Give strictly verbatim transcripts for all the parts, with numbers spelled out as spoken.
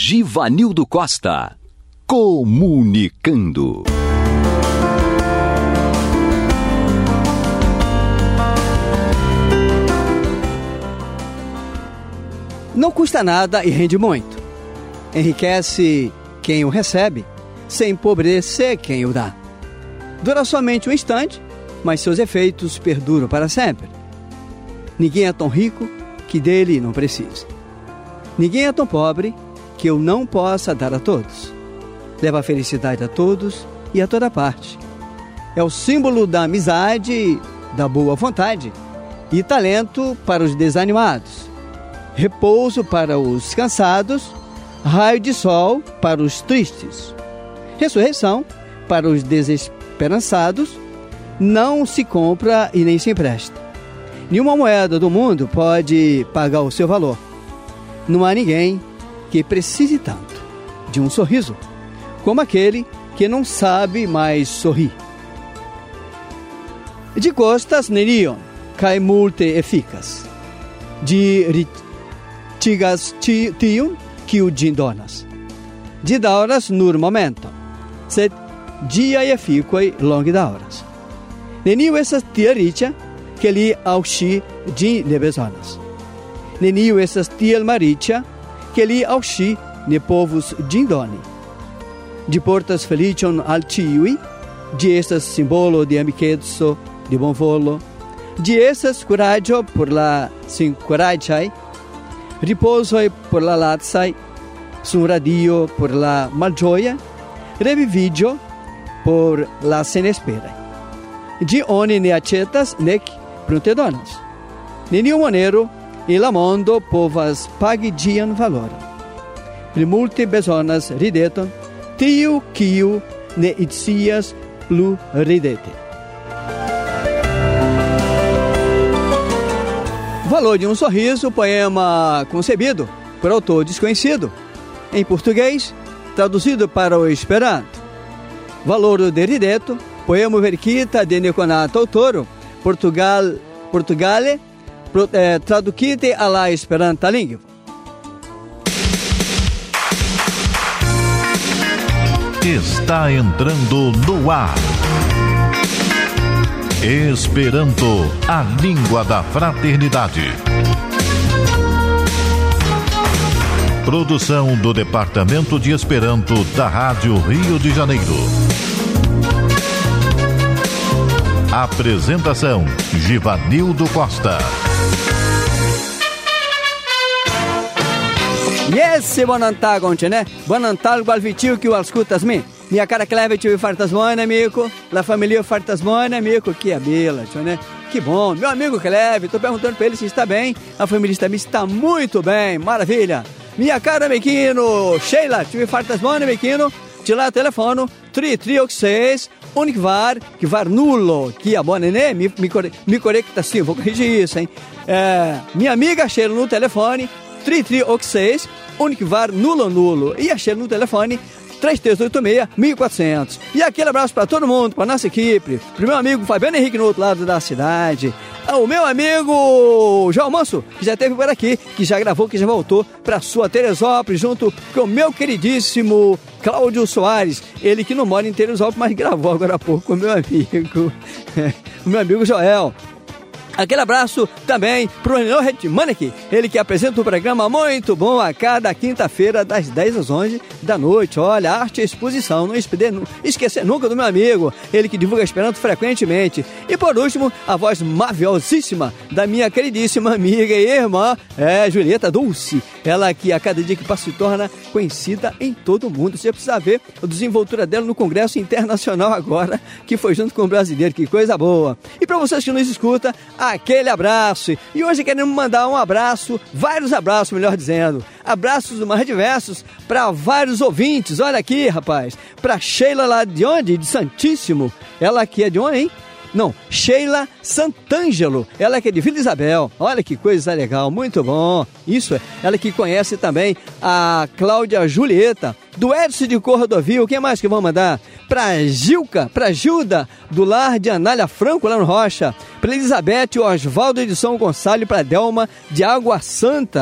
Givanildo Costa. Comunicando. Não custa nada e rende muito. Enriquece quem o recebe, sem empobrecer quem o dá. Dura somente um instante, mas seus efeitos perduram para sempre. Ninguém é tão rico que dele não precise. Ninguém é tão pobre que eu não possa dar a todos. Leva felicidade a todos e a toda parte. É o símbolo da amizade, da boa vontade e talento para os desanimados. Repouso para os cansados, raio de sol para os tristes. Ressurreição para os desesperançados, não se compra e nem se empresta. Nenhuma moeda do mundo pode pagar o seu valor. Não há ninguém que precise tanto de um sorriso como aquele que não sabe mais sorrir. De costas nenion, cai multe eficas. De ritigas tion, que o dindonas. De dauras nur momentum, sed dia effiquae longi dauras. Neniu estas tia riĉa, que li auxi ĝin ne bezonas. Neniu estas tiel malriĉa, que li auxi ne povus ĝin doni. Ĝi portas feliĉon al ĉiuj, ĝi estas simbolo de amikeco, de bonvolo, ĝi estas kuraĝo por la senkuraĝaj, ripozoj por la lacaj, sunradio por la malĝoja, reviviĝo por la senesperaj. Ĝi oni ne aĉetas nek prunte donas. Neniu monero en la mondo povas pagi ĝian valoron. Pli multe bezonas rideton tiu kiu ne scias plu ridete. Valor de um sorriso, poema concebido por autor desconhecido, em português, traduzido para o Esperanto. Valor de rideto, poema verkita de nekonato autoro, Portugal, Portugale, eh, traducite alla Esperanta lingua. Está entrando no ar. Esperanto, a língua da fraternidade. Produção do Departamento de Esperanto da Rádio Rio de Janeiro. Apresentação: Givanildo Costa. Yes, bonantà, né? Bonantà, igual vitiu que o ascutas me. Minha cara cleve tive fartas buonas, amigo. La família fartas buonas, amigo. Que abela, né? Que bom. Meu amigo Cleve, tô perguntando pra ele se está bem. A família está, está muito bem. Maravilha. Minha cara, Mequino. Sheila, tive fartas buonas, Mequino. De lá, telefono. Tri, tri, seis. Unico var, que var nulo. Que é bom, né? Me, me, me conecta assim, vou corrigir isso, hein? É, minha amiga Sheila no telefone. Tri, tri, seis. Unico var, nulo, nulo. E a Sheila no telefone. três três oito seis, mil e quatrocentos. E aquele abraço para todo mundo, para nossa equipe, para o meu amigo Fabiano Henrique no outro lado da cidade, o meu amigo João Manso, que já esteve por aqui, que já gravou, que já voltou para sua Teresópolis, junto com o meu queridíssimo Cláudio Soares, ele que não mora em Teresópolis, mas gravou agora há pouco com o meu amigo, o meu amigo Joel. Aquele abraço também pro Renan Hetmanek, ele que apresenta um programa muito bom a cada quinta-feira, das dez às onze da noite. Olha, arte e exposição, não esquecer nunca do meu amigo, ele que divulga Esperanto frequentemente. E por último, a voz maviosíssima da minha queridíssima amiga e irmã, é Julieta Dulce. Ela que a cada dia que passa se torna conhecida em todo o mundo. Você precisa ver a desenvoltura dela no Congresso Internacional agora, que foi junto com o brasileiro, que coisa boa. E para vocês que nos escutam, aquele abraço. E hoje queremos mandar um abraço, vários abraços, melhor dizendo. Abraços mais diversos para vários ouvintes. Olha aqui, rapaz. Para Sheila lá de onde? De Santíssimo. Ela aqui é de onde, hein? Não, Sheila Santângelo, ela que é de Vila Isabel. Olha que coisa legal, muito bom. Isso é, ela que conhece também a Cláudia Julieta, do Edson de Cordovil. Quem mais que vão mandar? Pra Gilca, pra Gilda, do lar de Anália Franco, lá no Rocha. Pra Elizabeth Osvaldo de São Gonçalo, pra Delma de Água Santa. Pra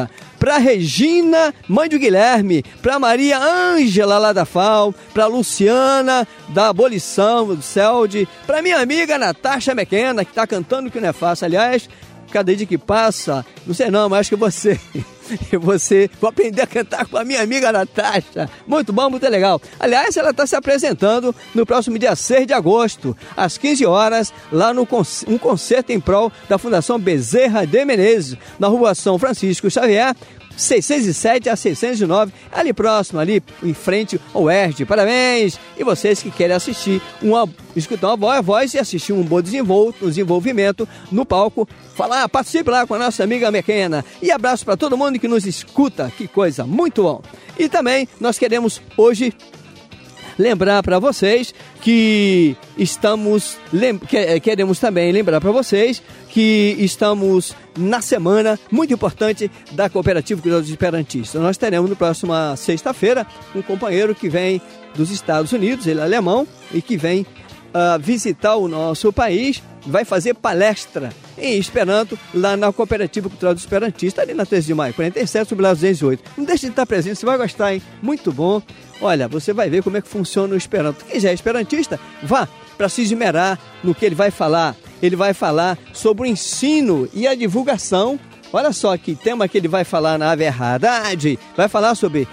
pra Regina, mãe do Guilherme, pra Maria Ângela lá da F A U, pra Luciana da Abolição do C E L D, pra minha amiga Natasha Mequena, que tá cantando que não é fácil, aliás, cada dia que passa, não sei não, mas acho que você, você, vou aprender a cantar com a minha amiga Natasha, muito bom, muito legal. Aliás, ela está se apresentando no próximo dia seis de agosto, às quinze horas, lá no um concerto em prol da Fundação Bezerra de Menezes, na rua São Francisco Xavier, seiscentos e sete a seiscentos e nove, ali próximo, ali em frente ao E R D. Parabéns! E vocês que querem assistir, uma, escutar uma boa voz e assistir um bom desenvolvimento no palco, falar, participe lá com a nossa amiga Mequena. E abraço para todo mundo que nos escuta, que coisa, muito bom! E também nós queremos hoje lembrar para vocês que estamos, lem- queremos também lembrar para vocês que estamos na semana muito importante da Cooperativa Cuidados Esperantistas. Nós teremos na próxima sexta-feira um companheiro que vem dos Estados Unidos, ele é alemão, e que vem uh, visitar o nosso país, vai fazer palestra em Esperanto lá na Cooperativa Cultural do Esperantista, ali na treze de maio, quarenta e sete, sobre lá duzentos e oito. Não deixe de estar presente, você vai gostar, hein? Muito bom. Olha, você vai ver como é que funciona o Esperanto. Quem já é esperantista, vá para se esmerar no que ele vai falar. Ele vai falar sobre o ensino e a divulgação. Olha só que tema que ele vai falar na verdade. Vai falar sobre...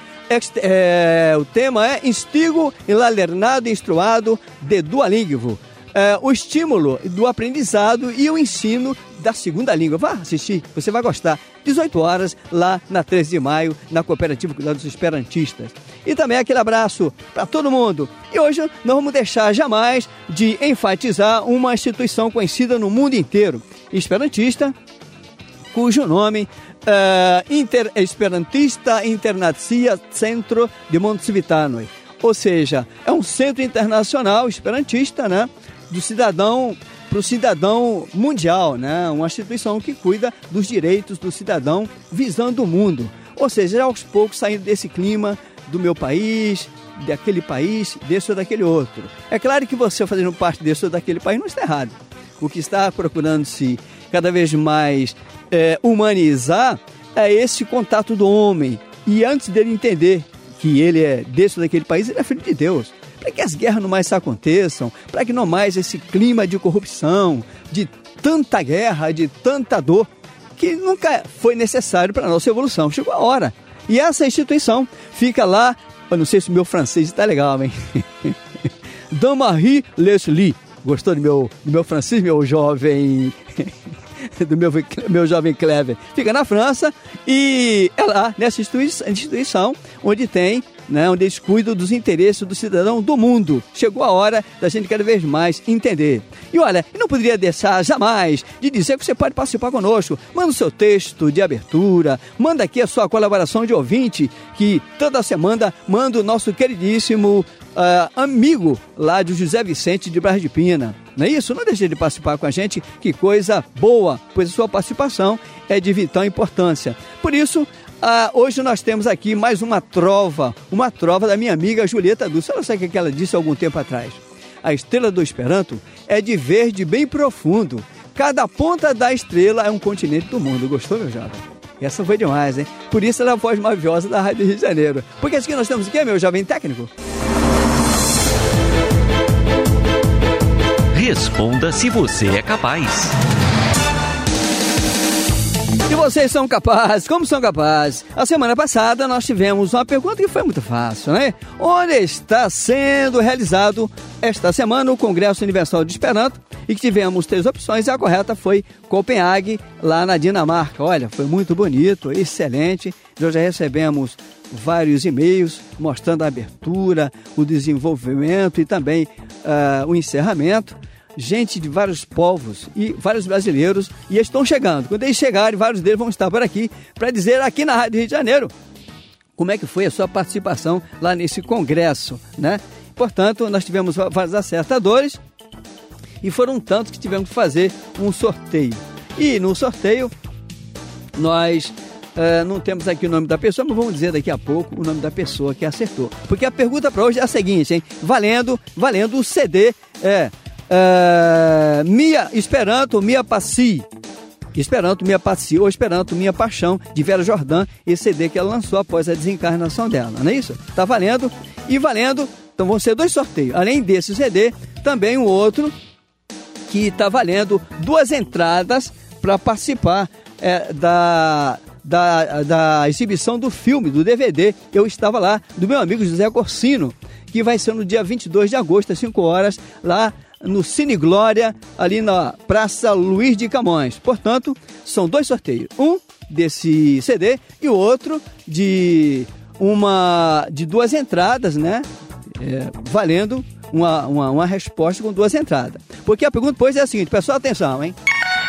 É, o tema é Instigo em la lernado instruado de Duolingo. É, o estímulo do aprendizado e o ensino da segunda língua. Vá assistir, você vai gostar. dezoito horas, lá na treze de maio, na Cooperativa Cuidados Esperantistas. E também aquele abraço para todo mundo. E hoje não vamos deixar jamais de enfatizar uma instituição conhecida no mundo inteiro, esperantista, cujo nome é Inter Esperantista Internacia Centro de Montevitanoi. Ou seja, é um centro internacional esperantista, né? Do cidadão para o cidadão mundial, né? Uma instituição que cuida dos direitos do cidadão visando o mundo. Ou seja, aos poucos saindo desse clima do meu país, daquele país, desse ou daquele outro. É claro que você fazendo parte desse ou daquele país não está errado. O que está procurando se cada vez mais é, humanizar é esse contato do homem. E antes dele entender que ele é desse ou daquele país, ele é filho de Deus. Para que as guerras não mais aconteçam, para que não mais esse clima de corrupção, de tanta guerra, de tanta dor, que nunca foi necessário para a nossa evolução. Chegou a hora. E essa instituição fica lá, eu não sei se o meu francês está legal, hein? Damarie Leslie. Gostou do meu, do meu francês, meu jovem... do meu, meu jovem Clever. Fica na França e é lá nessa instituição, instituição onde tem, né, onde eles cuidam dos interesses do cidadão do mundo. Chegou a hora da gente cada vez mais entender. E olha, eu não poderia deixar jamais de dizer que você pode participar conosco. Manda o seu texto de abertura, manda aqui a sua colaboração de ouvinte, que toda semana manda o nosso queridíssimo Uh, amigo lá de José Vicente de Braz de Pina. Não é isso? Não deixe de participar com a gente, que coisa boa, pois a sua participação é de vital importância. Por isso, uh, hoje nós temos aqui mais uma trova, uma trova da minha amiga Julieta Dulce. Eu não sei o que ela disse há algum tempo atrás. A estrela do Esperanto é de verde bem profundo. Cada ponta da estrela é um continente do mundo. Gostou, meu jovem? Essa foi demais, hein? Por isso ela é a voz maviosa da Rádio Rio de Janeiro. Porque aqui nós temos o quê, meu jovem técnico? Responda se você é capaz. E vocês são capazes? Como são capazes? A semana passada nós tivemos uma pergunta que foi muito fácil, né? Onde está sendo realizado esta semana o Congresso Universal de Esperanto? E que tivemos três opções e a correta foi Copenhague, lá na Dinamarca. Olha, foi muito bonito, excelente. Nós já recebemos vários e-mails mostrando a abertura, o desenvolvimento e também uh, o encerramento. Gente de vários povos e vários brasileiros, e eles estão chegando. Quando eles chegarem, vários deles vão estar por aqui para dizer aqui na Rádio Rio de Janeiro como é que foi a sua participação lá nesse congresso, né? Portanto, nós tivemos vários acertadores e foram tantos que tivemos que fazer um sorteio. E no sorteio, nós uh, não temos aqui o nome da pessoa, mas vamos dizer daqui a pouco o nome da pessoa que acertou. Porque a pergunta para hoje é a seguinte, hein? Valendo, valendo o C D... É, Uh, Mia Esperanto, Mia Passi. Esperanto Minha Paci, ou Esperanto Minha Paixão, de Vera Jordã, esse C D que ela lançou após a desencarnação dela, não é isso? Tá valendo? E valendo, então vão ser dois sorteios. Além desse C D, também um outro que tá valendo duas entradas para participar é, da... Da, da exibição do filme, do D V D, Eu Estava Lá, do meu amigo José Corsino, que vai ser no dia vinte e dois de agosto, às cinco horas, lá no Cine Glória, ali na Praça Luiz de Camões. Portanto, são dois sorteios. Um desse C D e o outro de, uma, de duas entradas, né? É, valendo uma, uma, uma resposta com duas entradas. Porque a pergunta, pois, é a seguinte, pessoal, atenção, hein?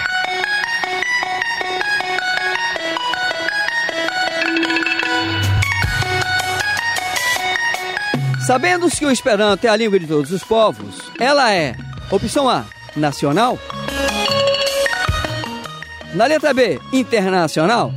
Sabendo que o Esperanto é a língua de todos os povos, ela é, opção A, nacional. Na letra B, internacional.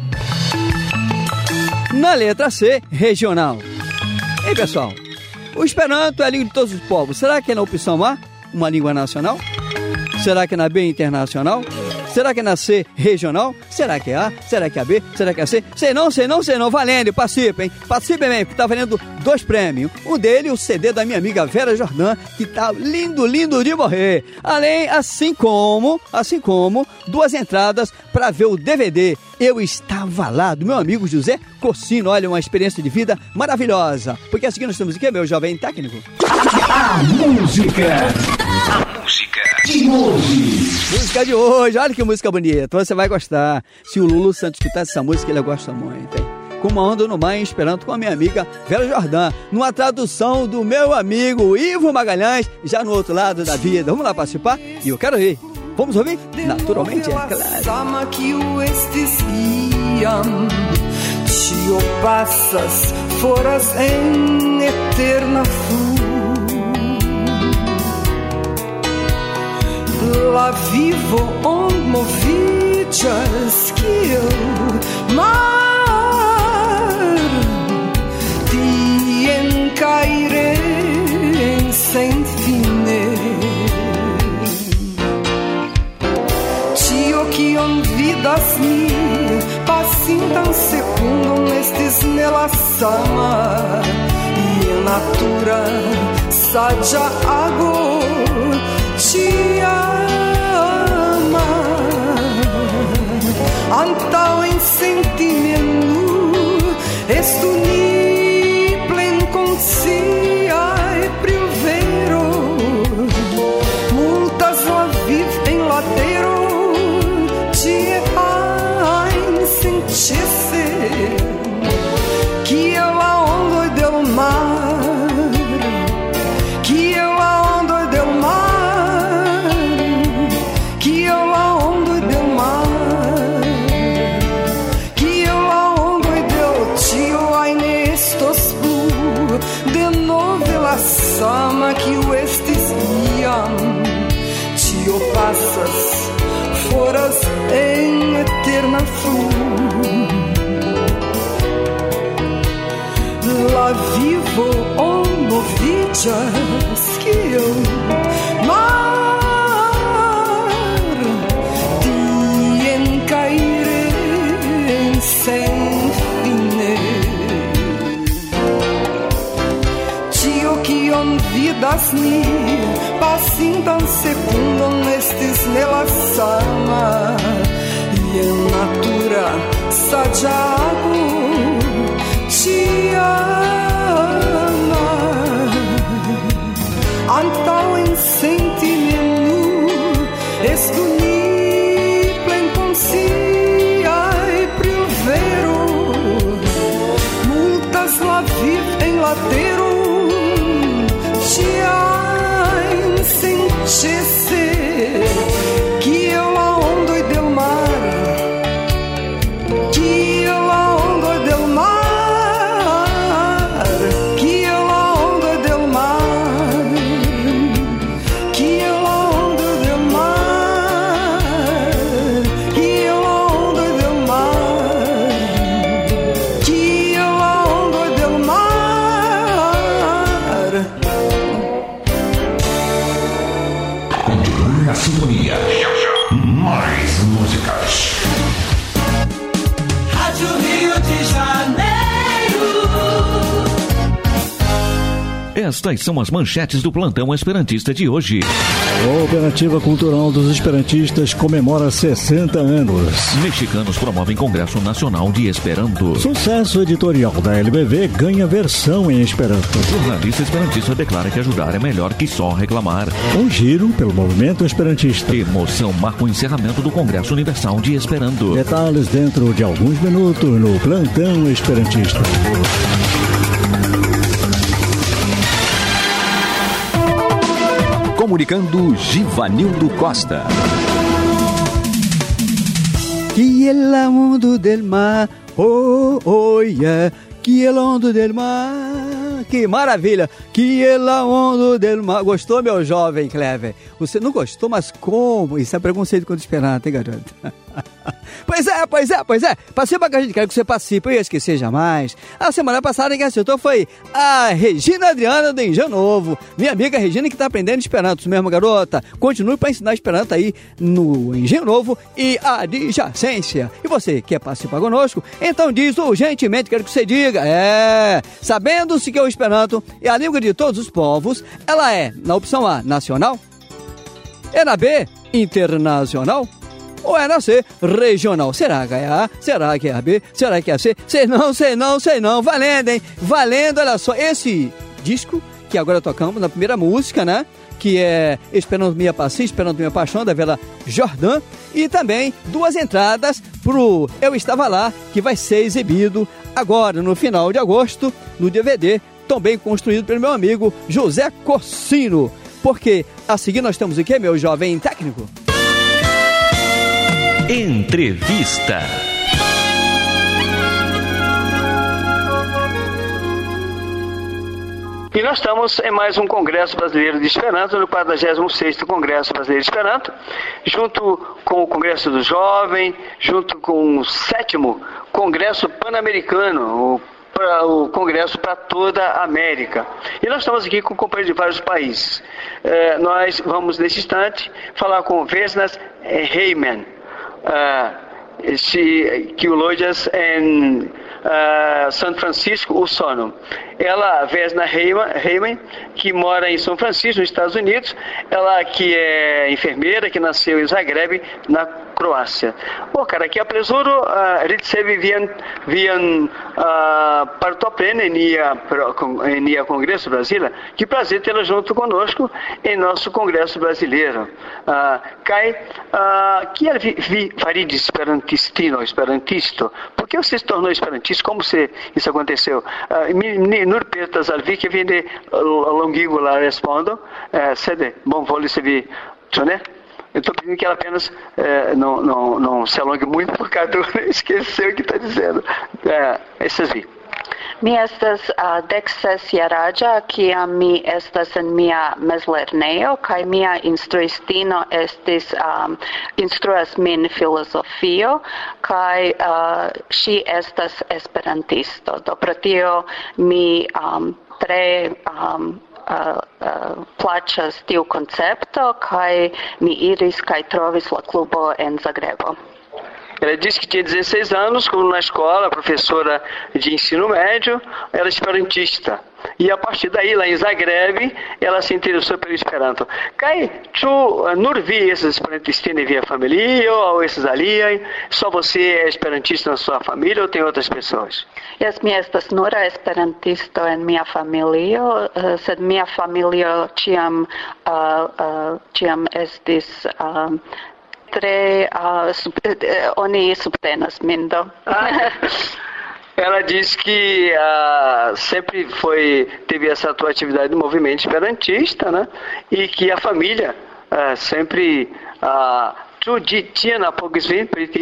Na letra C, regional. Ei, pessoal, o Esperanto é a língua de todos os povos. Será que é na opção A, uma língua nacional? Será que é na B, internacional? Será que é na C, regional? Será que é A? Será que é a B? Será que é a C? Sei não, sei não, sei não. Valendo, participem. Participem bem, porque tá valendo dois prêmios. Um dele, o C D da minha amiga Vera Jordã, que tá lindo, lindo de morrer. Além, assim como, assim como, duas entradas para ver o D V D Eu Estava Lá, do meu amigo José Corsino. Olha, uma experiência de vida maravilhosa. Porque assim que nós estamos aqui, meu jovem técnico. A música. A música de hoje. Música de hoje, olha que música bonita, você vai gostar. Se o Lulu Santos escutar essa música, ele gosta muito, hein? Com uma onda no mar em Esperanto com a minha amiga Vera Jordã, numa tradução do meu amigo Ivo Magalhães, já no outro lado da vida. Vamos lá participar? E eu quero ir. Vamos ouvir? Naturalmente, é claro. Tio passas, foras em eterna flu. Lá vivo on movidas que eu mar ti encairé sem fine. Tio que on vidas mi passintan secundum estis nella sama e natura sagia ago te ama antau em sentimento estu ni plen consia e priovero multas la vive em ladeiro te ai sentisse que eu la ondo del mar que eu la ondo del mar sama que o estes iam tio passas foras em eterna flu. Lá vivo on movidas que eu mar ti encairé sem fine. Que on vidas mi passintan secundum estis nella sama e en natura sagiago te ama antau em sentimento estu ni plen consia e priovero multas la vive em ladeiro sentisse que eu la ondo e del mar que eu la ondo e del mar que eu la ondo e del mar que eu la ondo e del mar que eu la ondo e del mar que eu la ondo e del mar. Continue na sintonia. Mais músicas. Rádio Rio de Janeiro. Estas são as manchetes do Plantão Esperantista de hoje. A Cooperativa Cultural dos Esperantistas comemora sessenta anos. Mexicanos promovem Congresso Nacional de Esperanto. Sucesso editorial da L B V ganha versão em Esperanto. Jornalista esperantista declara que ajudar é melhor que só reclamar. Um giro pelo movimento esperantista. Emoção marca o encerramento do Congresso Universal de Esperanto. Detalhes dentro de alguns minutos no Plantão Esperantista. Comunicando Givanildo Costa. Que el mundo del mar, oh, oh, yeah. Que el mundo del mar. Que maravilha. Que el mundo del mar. Gostou, meu jovem Clever? Você não gostou, mas como? Isso é preconceito contra o Esperanto, hein, garoto? Pois é, pois é, pois é. Participa que a gente quer que você participe. Eu ia esquecer jamais. A semana passada quem acertou foi a Regina Adriana do Engenho Novo. Minha amiga Regina que está aprendendo Esperanto mesmo, garota. Continue para ensinar Esperanto aí no Engenho Novo e adjacência. E você quer participar conosco? Então diz urgentemente, quero que você diga. É, sabendo-se que o Esperanto é a língua de todos os povos, ela é, na opção A, nacional? É na B, internacional? Ou é na C, regional? Será que é A? Será que é a B? Será que é a C? Sei não, sei não, sei não. Valendo, hein? Valendo, olha só. Esse disco que agora tocamos na primeira música, né? Que é Esperando Minha Paixão, Esperando Minha Paixão, da Vela Jordan. E também duas entradas pro Eu Estava Lá, que vai ser exibido agora, no final de agosto, no D V D, também construído pelo meu amigo José Corsino. Porque a seguir nós temos o quê, meu jovem técnico? Entrevista. E nós estamos em mais um Congresso Brasileiro de Esperanto, no quadragésimo sexto Congresso Brasileiro de Esperanto, junto com o Congresso do Jovem, junto com o sétimo Congresso Pan-Americano, o para o Congresso para toda a América. E nós estamos aqui com companheiros de vários países. Eh, nós vamos, nesse instante, falar com Vesnas Heyman, uh, she, que lojas em uh, São Francisco, o Sono. Ela, Vesna Heyman, que mora em São Francisco, nos Estados Unidos, ela que é enfermeira, que nasceu em Zagreb, na Croácia. Bom, cara, que apresuro, recebi vian, vian partoprene em nia Congresso Brasileiro. Que prazer tê-la junto conosco em nosso Congresso Brasileiro. Kai, que é vi farid esperantistino, esperantisto? Por que você se tornou esperantista? Como você, isso aconteceu? Nur pertas al vi que vende longigo lá respondo, sede, bom, vou receber, né? Eu estou pedindo que ela apenas é, não, não, não se alongue muito por causa do esqueceu o que está dizendo. É, essas vi. Mi estas uh, dexes jaraĝa, kiam mi estas en mia mezlernejo, kaj mia instruistino estis um, instruas min filozofio, kaj ŝi uh, estas esperantisto. Do pro tio mi um, tre um, Uh, uh, plaĉas tiu koncepto, kaj mi iris kaj trovis la klubo en Zagrebo. Ela disse que tinha dezesseis anos, quando na escola, professora de ensino médio, ela é esperantista. E a partir daí, lá em Zagreb, ela se interessou pelo Esperanto. Kaj tu nur vi esses esperantistas via família ou esses aliaj? Só você é esperantista na sua família ou tem outras pessoas? Yes, mi estas nura esperantisto en mia familio, uh, sed mia familio ĉiam uh, uh, ĉiam estis uh, tre uh, sub, uh, oni subtenas min do. Ela disse que uh, sempre foi, teve essa tua atividade no movimento esperantista, né? E que a família uh, sempre uh, tu tinha na Pogsvin,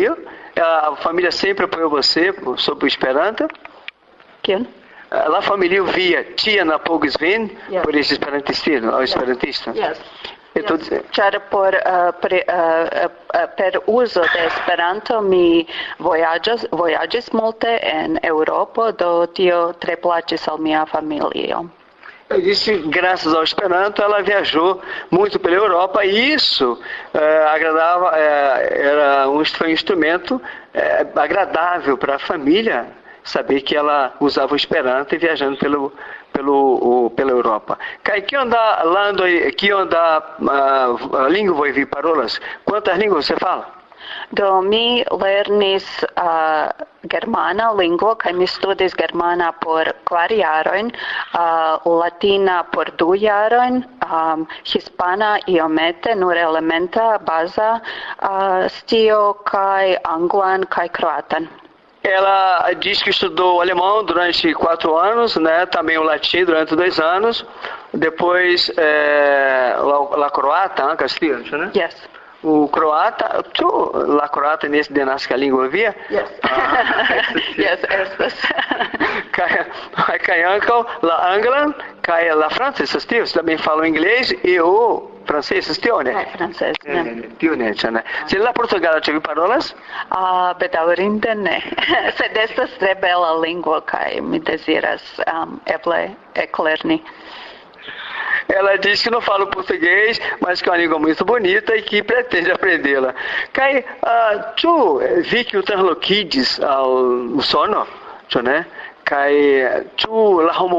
a família sempre apoiou você sobre o Esperanto. Quem? A família via tinha na Pogsvin, yes. Por esse esperantistino, ao esperantista. Yes. Ĉar por uh, pre, uh, uh, per uzo de Esperanto mi vojaĝas vojaĝis multe en Eŭropo, do tio tre plaĉis al mia familio. Eu disse, graças ao Esperanto, ela viajou muito pela Europa e isso é, agradava, é, era um, foi um instrumento é, agradável para a família saber que ela usava o Esperanto e viajando pelo, pelo, o, pela Europa. Kai, que onda lando, que onda uh, língua e parolas? Quantas línguas você fala? Do mi lernis uh, germana lingvo, kaj mi studis germana por kvar jarojn, uh, latina por du jarojn, um, hispana iomete, nur elementa baza uh, stio, kaj anglan, kaj croatan. Ela diz que estudou alemão durante quatro anos, né? Também o latim durante dois anos. Depois, é, la, la croata, né? Castilho, né? Yes. O croata, tu, la croata nesse denas que a língua via? Yes. Ah, yes, estas. Cai, cai uncle, la anglan, cai la francesa, tio, também falam inglês e o francês, tio, né? É, francês, né? Tio, né? Se lá Portugal tive parolas? Ah, bedaŭrinde ne. Sed estas tre bela lingvo kaj mi deziras um, eble eklerni. Ela diz que não fala português, mas que é uma língua muito bonita e que pretende aprendê-la. Kai, uh, tu vi que o transloquides ao sono, né? Kai, tu la homo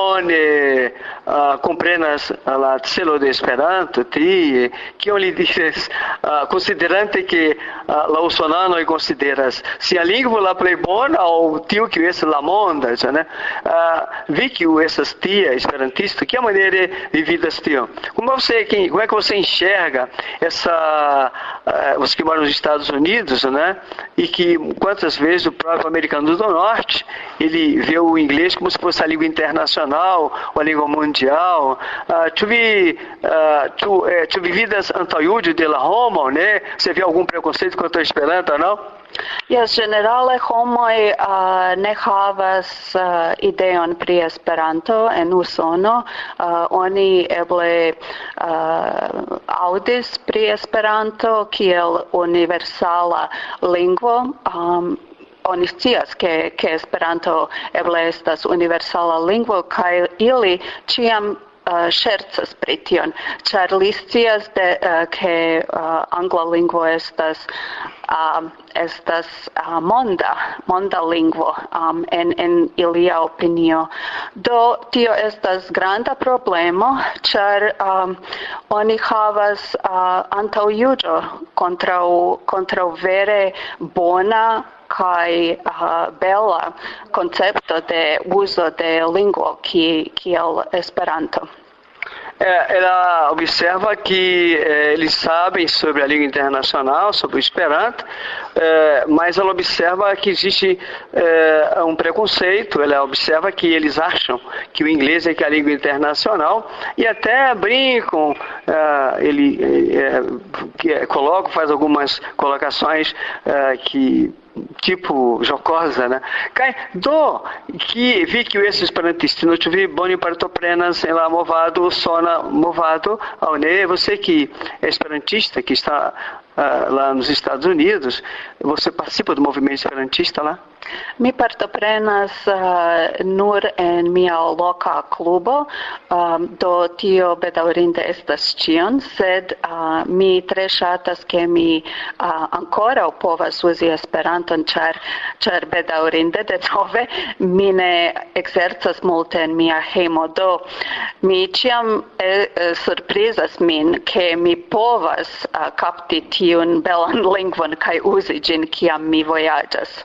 bone uh, comprenas la celo de Esperanto, ti, que eu lhe dices, uh, considerante que uh, la usonano e consideras se a língua la play bona ou tio que esse la monda, né? Uh, vi que essas tia esperantista, que a maneira de vida tio. Como você, quem, como é que você enxerga essa uh, os que moram nos Estados Unidos, né? E que quantas vezes o próprio americano do norte, ele vê o inglês como se fosse a língua internacional, ou a língua mundial. Uh, tu vi, uh, tu, eh, tu vividas antaŭjuĝe de la homo, né? Você vê algum preconceito contra o Esperanto, não? Yes, generale homoj uh, ne havas uh, ideon pri Esperanto en Usono. Uh, oni eble uh, aŭdis pri Esperanto kiel universala lingvo. Um, Oni scias ke, ke Esperanto eble estas universala lingvo kaj ili ĉiam uh, ŝercas pri tion, ĉar li scias de, uh, ke uh, angla lingvo estas uh, estas uh, monda, monda lingvo um, en, en ilia opinio. Do tio estas granda problemo, ĉar um, oni havas uh, antaŭjuĝo kontraŭ kontraŭ vere bona kaj uh, bela concepto de uso de lingua kiel Esperanto. É, ela observa que é, eles sabem sobre a língua internacional, sobre o Esperanto, é, mas ela observa que existe é, um preconceito, ela observa que eles acham que o inglês é que é a língua internacional e até brincam, é, ele é, que, coloca, faz algumas colocações é, que tipo jocosa, né? Cai do que vi que esse esperantista não tive boni partoprenas em lá movado, sona movado, ao ne, você que é esperantista, que está uh, lá nos Estados Unidos, você participa do movimento esperantista lá? Mi partoprenas uh, nur en mia loka klubo, um, do tio bedaŭrinde estas ĉion, sed uh, mi tre ŝatas ke mi uh, ankoraŭ povas uzi Esperanton, ĉar ĉar bedaŭrinde denove mi ne ekzercas multe en mia hejmo, do mi ĉiam eh, surprizas min ke mi povas uh, kapti tiun belan lingvon kaj uzi ĝin kiam mi vojaĝas.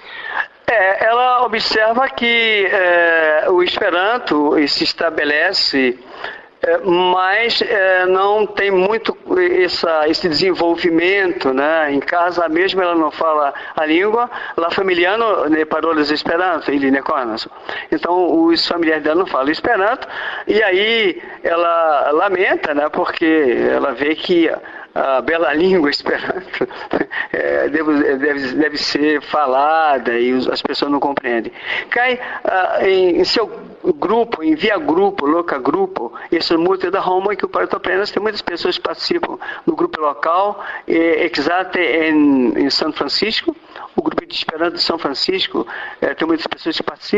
É, ela observa que é, o Esperanto se estabelece, é, mas é, não tem muito essa, esse desenvolvimento, né? Em casa mesmo ela não fala a língua, lá familiano ne parolas Esperanto, ele ne conas. Então os familiares dela não falam Esperanto e aí ela lamenta, né? Porque ela vê que a bela língua Esperanto é, deve, deve, deve ser falada e as pessoas não compreendem. Cai uh, em, em seu grupo, em via grupo, loca grupo, isso muito da Roma que o Partoprenas tem muitas pessoas que participam no grupo local, é, exate em, em São Francisco, o grupo de Esperanto de São Francisco é, tem muitas pessoas que participam.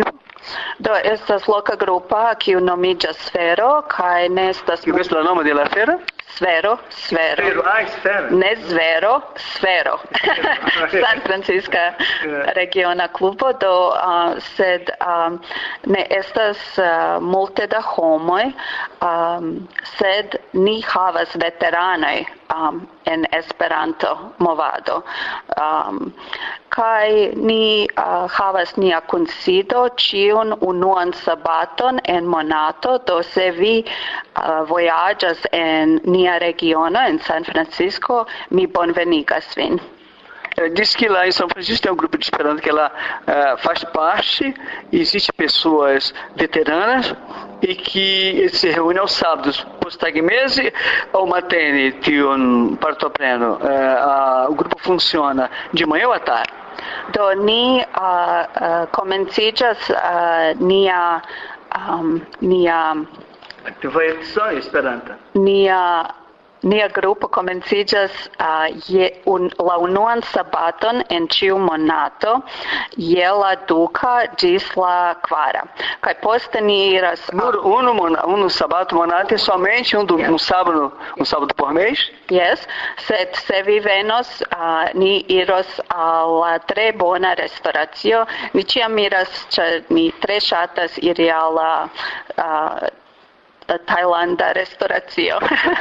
Do estas loka grupa, kiu nomiĝas Sfero, kaj ne estas Kiu estas la nomo de la fero? Sfero, Sfero. Sfero, ah, Sfero. Ne Zvero, Sfero. San Francisca regiona klubo, do uh, sed um, ne estas uh, multe da homoj, um, sed ni havas veteranoj um, en Esperanto movado. Um, kaj ni uh, havas nia kunsido ĉiun unuan sabaton en monato, do se vi uh, vojaĝas en nia regiono, en San Francisco, mi bonvenigas vin. Diz que lá em São Francisco tem um grupo de Esperanto que ela uh, faz parte, existem pessoas veteranas e que se reúnem aos sábados, postagmese ou matene, tion partopreno. Uh, uh, o grupo funciona de manhã ou à tarde? Do ni uh, uh, komenciĝas uh, nia um, nia Aktivação Esperanta. nia nia grupo komenciĝas uh, je un, la unuan sabaton en ĉiu monato je la duka ĝis la kvara. Kaj poste ni iras Nur unu mona- unu sabato monate, somente um, do, um sábado, um sábado por mês. Yes, sed se vi venos, uh, ni iros al la tre bona restoracio. Ni ĉiam iras, ĉar mi tre ŝatas iri al la uh, Tailândia restauração.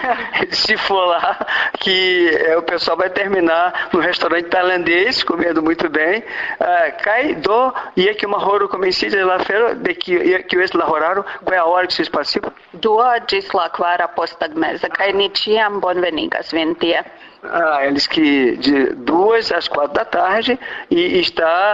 Se for lá, que é, o pessoal vai terminar no restaurante tailandês, comendo muito bem. Uh, cai do e aqui uma hora começar lá feira de que que esse lá horário, qual é a hora que vocês participam? Dua ĝis la kvara postagmeza, kaj ni ĉiam bonvenigas vin tie. Ah, eles que de duas às quatro da tarde e está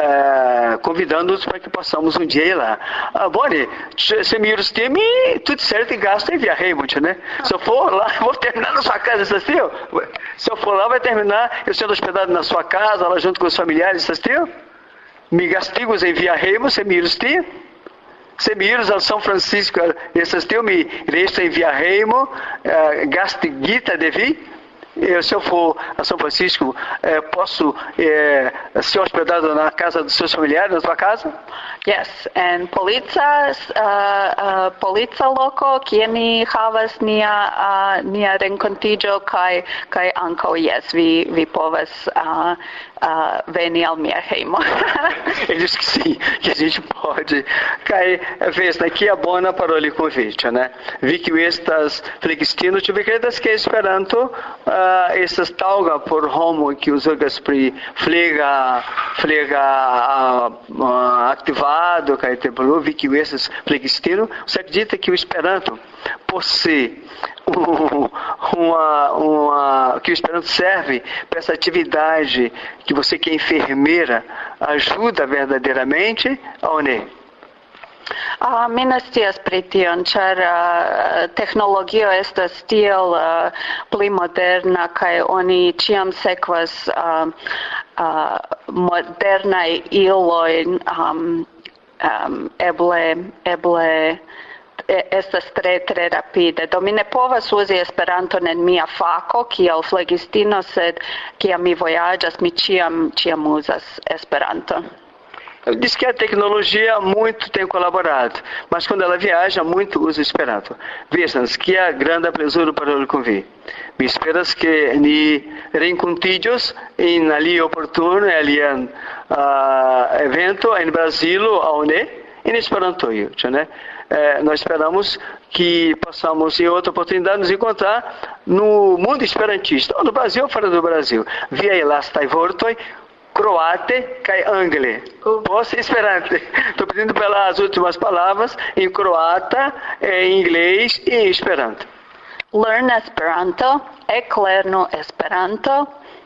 é, convidando-nos para que possamos um dia ir lá. Ah, Boni, você me tem tudo certo e gasto em Via Raymond, né? Se eu for lá, vou terminar na sua casa, você assistiu? Se eu for lá, vai terminar eu sendo hospedado na sua casa, lá junto com os familiares, você assistiu? Me gastigos em Via Raymond, você me tem? Se mi iros al São Francisco, essas teu me resto em Via Raymond, uh, gaste guita de vi? Eu, se eu for a São Francisco, eh, posso eh, ser hospedado na casa dos seus familiares, na sua casa? Yes, en Polica, uh, uh, Polica loko, kie ni havas nia, uh, nia renkontiĝo kaj kaj ankaŭ yes, vi, vi povas uh, uh, veni al mia hejmo. Ele disse que sim, que a gente pode. Cai, vez, né, que é bona para o convite, né? Vi que estas flegistino, tive credas que esperanto, uh, estas tauga por homo que os orgas pri flega, flega uh, uh, ativado, cai tempo, vi que estas flegistino, você acredita que o esperanto, por ser um, uma, uma, que o esperanto serve para essa atividade que você que é enfermeira ajuda verdadeiramente ou não? Uh, mi ne scias pri tion, ĉar uh, teknologio estas tiel uh, pli moderna kaj oni ĉiam sekvas uh, uh, modernaj ilojn, um, um, eble eble estas tre tre rapide. Do mi ne povas uzi Esperanton en mia fako kiel flegistino, sed kiam mi vojaĝas, mi ĉiam ĉiam uzas Esperanton. Ela diz que a tecnologia muito tem colaborado, mas quando ela viaja, muito usa Esperanto. Vejam que a grande apresura para o convite. Me esperas que ni reencontridos em ali oportuno, ali um uh, evento em Brasil, aonde em Esperanto, né? É, nós esperamos que possamos, em outra oportunidade, nos encontrar no mundo esperantista, ou no Brasil ou fora do Brasil. Via lá está vortoi, croate kaj angle. Posso esperante. Estou pedindo pelas últimas palavras em croata, em inglês e em esperanto. Learn Esperanto, eklernu Esperanto,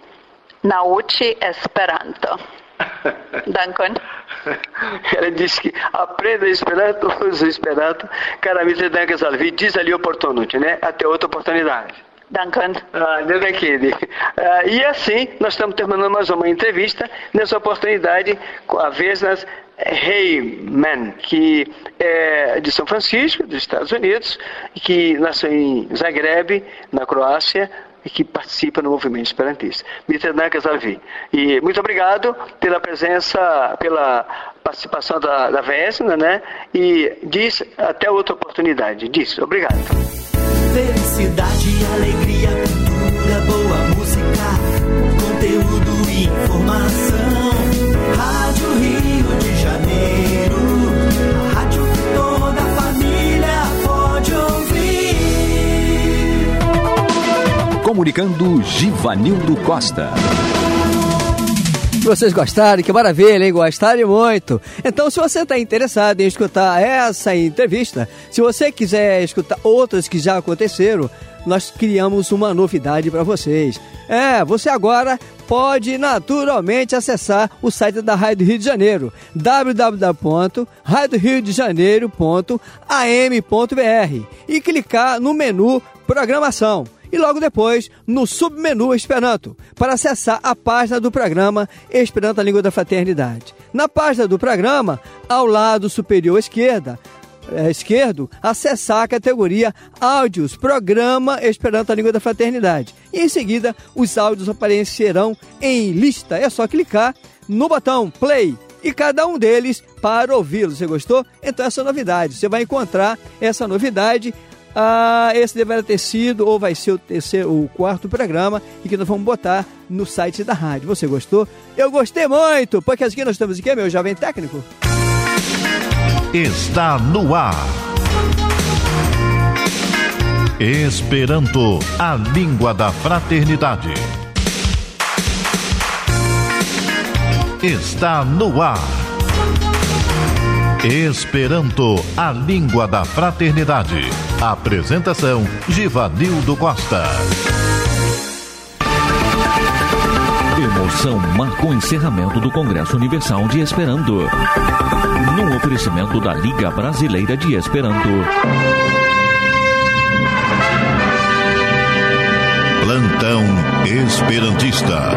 nauči Esperanto. Dankon. Ela disse que aprenda Esperanto, usa Esperanto, caramita dankas al vi, diz ali oportuno, né? Até outra oportunidade. Dankon. Ah, ah, e assim, nós estamos terminando mais uma entrevista, nessa oportunidade, com a Vesnas Heyman, que é de São Francisco, dos Estados Unidos, que nasceu em Zagreb, na Croácia, e que participa no movimento esperantista. Mitredankas Alvi. E muito obrigado pela presença, pela participação da, da Vesna, né? E diz até outra oportunidade. Diz, obrigado. Felicidade, alegria, cultura, boa música, conteúdo e informação. Rádio Rio de Janeiro, a rádio que toda a família pode ouvir. Comunicando Givanildo Costa. Vocês gostaram? Que maravilha, hein? Gostaram muito. Então, se você está interessado em escutar essa entrevista, se você quiser escutar outras que já aconteceram, nós criamos uma novidade para vocês. É, você agora pode naturalmente acessar o site da Rádio Rio de Janeiro, w w w ponto rádio rio de janeiro ponto a m ponto b r, e clicar no menu Programação. E logo depois, no submenu Esperanto, para acessar a página do programa Esperanto, a Língua da Fraternidade. Na página do programa, ao lado superior esquerda, é, esquerdo, acessar a categoria Áudios, Programa Esperanto, a Língua da Fraternidade. E em seguida, os áudios aparecerão em lista. É só clicar no botão Play e cada um deles para ouvi-lo. Você gostou? Então essa é a novidade. Você vai encontrar essa novidade. Ah, esse deverá ter sido ou vai ser o terceiro, o quarto programa, e que nós vamos botar no site da rádio. Você gostou? Eu gostei muito, porque aqui nós estamos aqui, meu jovem técnico. Está no ar. Esperanto, a língua da fraternidade. Está no ar. Esperanto, a língua da fraternidade. Apresentação, Givanildo Costa. Emoção marca o encerramento do Congresso Universal de Esperanto. Num oferecimento da Liga Brasileira de Esperanto. Plantão Esperantista.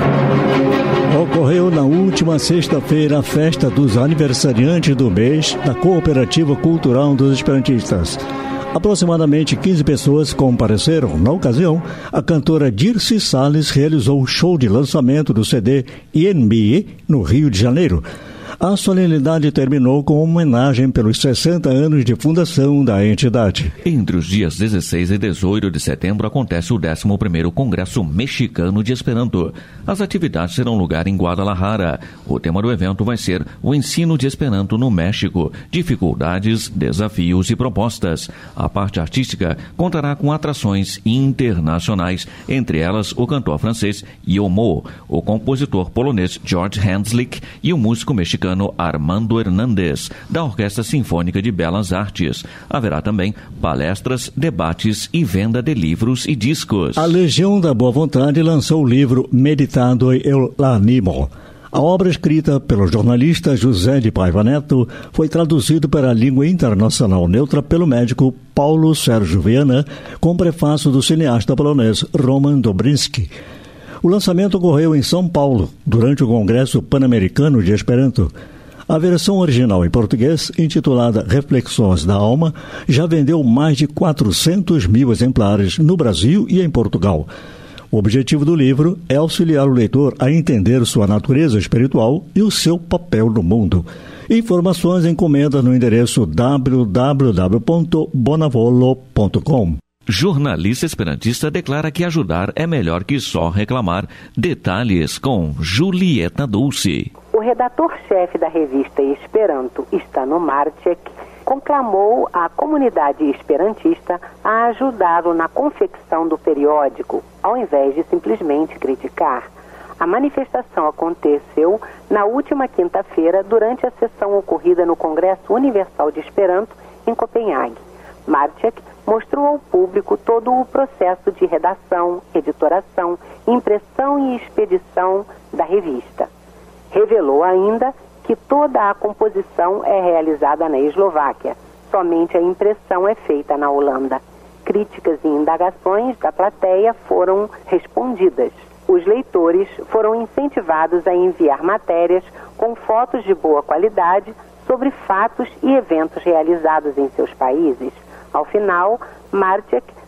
Ocorreu na última sexta-feira a festa dos aniversariantes do mês da Cooperativa Cultural dos Esperantistas. Aproximadamente quinze pessoas compareceram. Na ocasião, a cantora Dirce Salles realizou o show de lançamento do C D I N B I no Rio de Janeiro. A solenidade terminou com uma homenagem pelos sessenta anos de fundação da entidade. Entre os dias dezesseis e dezoito de setembro acontece o décimo primeiro Congresso Mexicano de Esperanto. As atividades terão lugar em Guadalajara. O tema do evento vai ser o ensino de Esperanto no México, dificuldades, desafios e propostas. A parte artística contará com atrações internacionais, entre elas o cantor francês Yomo, o compositor polonês George Hanslick e o músico mexicano Armando Hernández, da Orquestra Sinfônica de Belas Artes. Haverá também palestras, debates e venda de livros e discos. A Legião da Boa Vontade lançou o livro Meditando el Ánimo. A obra, escrita pelo jornalista José de Paiva Neto, foi traduzida para a língua internacional neutra pelo médico Paulo Sérgio Viana, com prefácio do cineasta polonês Roman Dobrinski. O lançamento ocorreu em São Paulo, durante o Congresso Pan-Americano de Esperanto. A versão original em português, intitulada Reflexões da Alma, já vendeu mais de quatrocentos mil exemplares no Brasil e em Portugal. O objetivo do livro é auxiliar o leitor a entender sua natureza espiritual e o seu papel no mundo. Informações e encomendas no endereço w w w ponto bonavolo ponto com. Jornalista esperantista declara que ajudar é melhor que só reclamar. Detalhes com Julieta Dulce. O redator-chefe da revista Esperanto, Stano Marciek, conclamou a comunidade esperantista a ajudá-lo na confecção do periódico, ao invés de simplesmente criticar. A manifestação aconteceu na última quinta-feira, durante a sessão ocorrida no Congresso Universal de Esperanto, em Copenhague. Marciek mostrou ao público todo o processo de redação, editoração, impressão e expedição da revista. Revelou ainda que toda a composição é realizada na Eslováquia, somente a impressão é feita na Holanda. Críticas e indagações da plateia foram respondidas. Os leitores foram incentivados a enviar matérias com fotos de boa qualidade sobre fatos e eventos realizados em seus países. Ao final, Marciek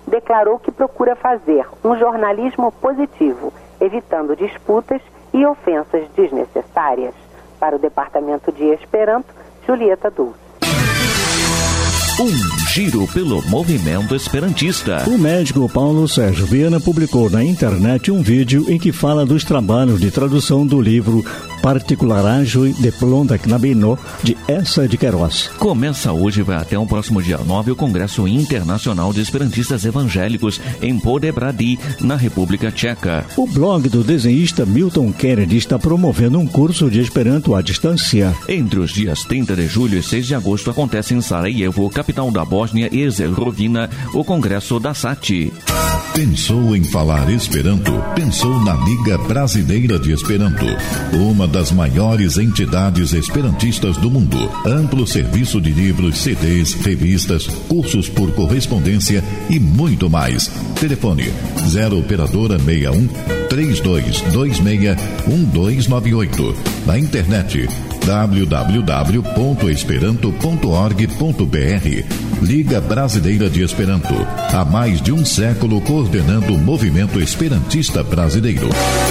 declarou que procura fazer um jornalismo positivo, evitando disputas e ofensas desnecessárias. Para o Departamento de Esperanto, Julieta Dulce. Um giro pelo movimento esperantista. O médico Paulo Sérgio Viana publicou na internet um vídeo em que fala dos trabalhos de tradução do livro Particularagem de Plonda Knabino, de Essa de Queiroz. Começa hoje e vai até o próximo dia nove o Congresso Internacional de Esperantistas Evangélicos em Podebrady, na República Tcheca. O blog do desenhista Milton Kennedy está promovendo um curso de Esperanto à distância. Entre os dias trinta de julho e seis de agosto acontece em Sarajevo, capital da Bósnia e Herzegovina, o Congresso da S A T. Pensou em falar Esperanto? Pensou na Liga Brasileira de Esperanto, uma das maiores entidades esperantistas do mundo. Amplo serviço de livros, C Ds, revistas, cursos por correspondência e muito mais. Telefone zero operadora sessenta e um, três dois dois seis, um dois nove oito. Na internet w w w ponto esperanto ponto org ponto b r. Liga Brasileira de Esperanto, há mais de um século coordenando o movimento esperantista brasileiro.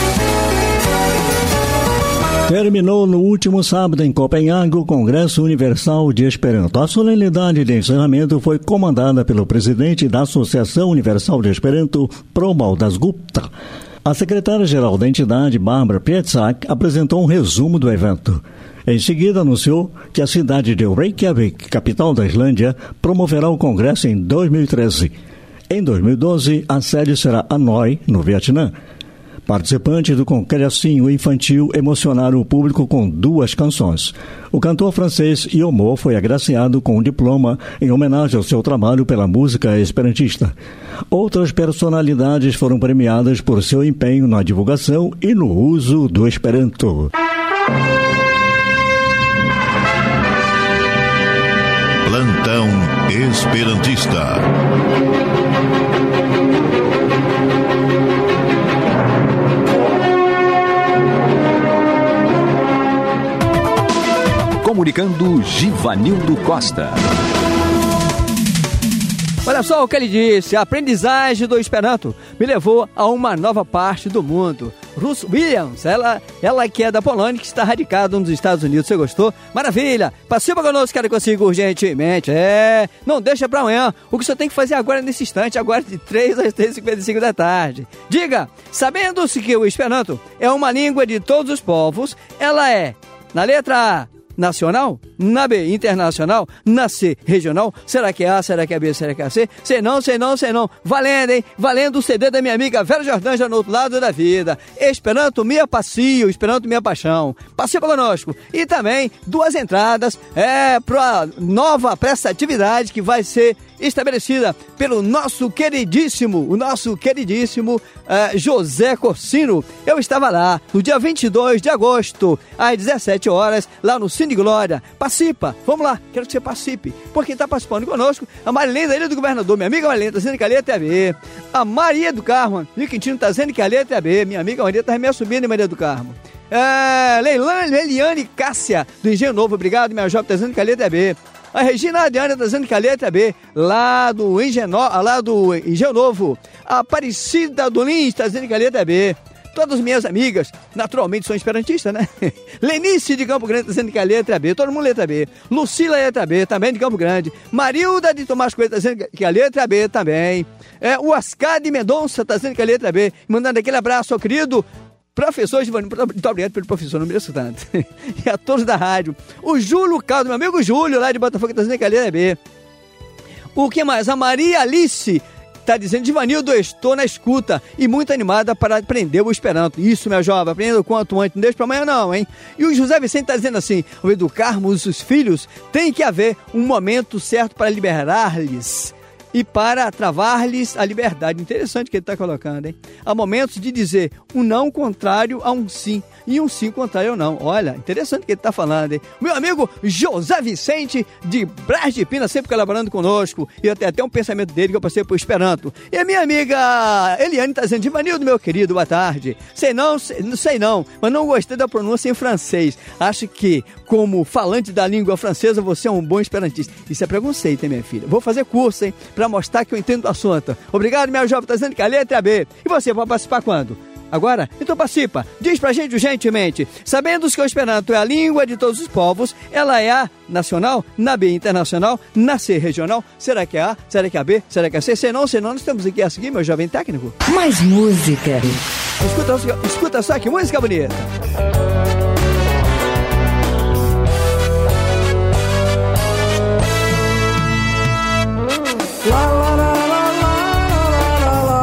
Terminou no último sábado em Copenhague o Congresso Universal de Esperanto. A solenidade de encerramento foi comandada pelo presidente da Associação Universal de Esperanto, Prabal Dasgupta. A secretária-geral da entidade, Barbara Pietzak, apresentou um resumo do evento. Em seguida, anunciou que a cidade de Reykjavik, capital da Islândia, promoverá o congresso em dois mil e treze. Em dois mil e doze, a sede será Hanoi, no Vietnã. Participantes do congressinho infantil emocionaram o público com duas canções. O cantor francês Yomo foi agraciado com um diploma em homenagem ao seu trabalho pela música esperantista. Outras personalidades foram premiadas por seu empenho na divulgação e no uso do Esperanto. Plantão Esperantista. Comunicando Givanildo Costa. Olha só o que ele disse: a aprendizagem do Esperanto me levou a uma nova parte do mundo. Ruth Williams, ela, ela que é da Polônia, que está radicada nos Estados Unidos. Você gostou? Maravilha! Participa conosco, quero consigo urgentemente. É, não deixa para amanhã. O que você tem que fazer agora nesse instante, agora de três às três e cinquenta e cinco da tarde. Diga, sabendo-se que o Esperanto é uma língua de todos os povos, ela é, na letra A, nacional, na B, internacional, na C, regional. Será que é A, será que é B, será que é C? Sei não, sei não, sei não. Valendo, hein? Valendo o C D da minha amiga Vera Jordã, já no outro lado da vida. Esperanto, minha passeio, Esperanto, minha paixão. Participa conosco. E também duas entradas é, para nova prestatividade que vai ser estabelecida pelo nosso queridíssimo, o nosso queridíssimo uh, José Corsino. Eu estava lá no dia vinte e dois de agosto, às dezessete horas, lá no Cine Glória. Participa, vamos lá, quero que você participe, porque está participando conosco a Marilene da Ilha do Governador, minha amiga Marilene, está dizendo que a letra é B. A Maria do Carmo, Rio Quintino, está dizendo que a letra é B. Minha amiga Maria está me assumindo, em Maria do Carmo. É, Leilane, Leiliane Cássia, do Engenho Novo, obrigado, minha jovem, está dizendo que a letra é B. A Regina Adriana está dizendo que a letra é B, lá do Engenho, lá do Engenho Novo. A Aparecida do Lins está dizendo que a letra é B. Todas as minhas amigas, naturalmente, são esperantistas, né? Lenice de Campo Grande está dizendo que a letra é B. Todo mundo letra B. Lucila, letra B, também de Campo Grande. Marilda de Tomás Coelho está dizendo que a letra é B também. É, o Ascar de Mendonça está dizendo que a letra é B. Mandando aquele abraço ao querido professor Givanildo, muito obrigado pelo professor, não mereço tanto. E a todos da rádio. O Júlio Caldo, meu amigo Júlio, lá de Botafogo, está dizendo que a letra é B. O que mais? A Maria Alice está dizendo: Givanildo, estou na escuta e muito animada para aprender o Esperanto. Isso, minha jovem, aprenda o quanto antes, não deixe para amanhã não, hein? E o José Vicente está dizendo assim: ao educarmos os filhos, tem que haver um momento certo para liberar-lhes e para travar-lhes a liberdade. Interessante que ele está colocando, hein? Há momentos de dizer um não contrário a um sim, e um sim contrário ao não. Olha, interessante que ele está falando, hein? Meu amigo José Vicente de Brás de Pina, sempre colaborando conosco, e até, até um pensamento dele que eu passei por Esperanto. E a minha amiga Eliane está dizendo: Givanildo, meu querido, boa tarde. Sei não, sei, não sei não, mas não gostei da pronúncia em francês. Acho que, como falante da língua francesa, você é um bom esperantista. Isso é preconceito, hein, minha filha? Vou fazer curso, hein, para para mostrar que eu entendo do assunto. Obrigado, minha jovem, tá dizendo que a letra é B. E você vai participar quando? Agora? Então participa. Diz pra gente urgentemente. Sabendo que o Esperanto é a língua de todos os povos, ela é A, nacional, na B, internacional, na C, regional. Será que é A? Será que é a B? Será que é a C? Se não, se não, nós estamos aqui a seguir, meu jovem técnico. Mais música. Escuta, escuta só que música bonita. La la la la la la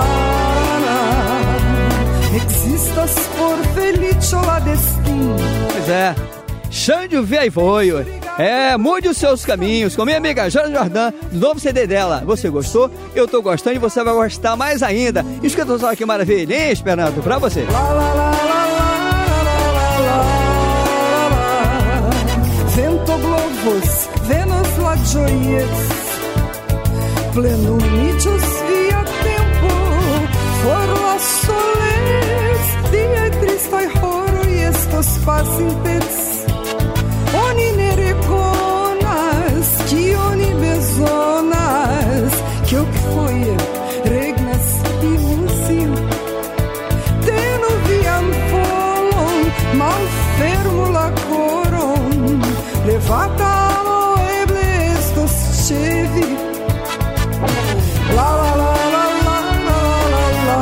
la. Existas por felice la destino. Pois é. Xande o Via e Voio. É, mude os seus caminhos. Com minha amiga Jana Jordan, novo C D dela. Você gostou? Eu tô gostando e você vai gostar mais ainda. Escuta só que maravilha, hein, Esperanto, pra você. La la la la la la la. Vento globos, Venus la gioies. Pleno nitios via tempo, for soles, dia triste e horo e estos pacientes. Oni nereconas, que oni bezonas, que o que foi, regnas e lucio. Teno viam folon, mal fermo la coron, levata loeble estos chevi. La la la la la la la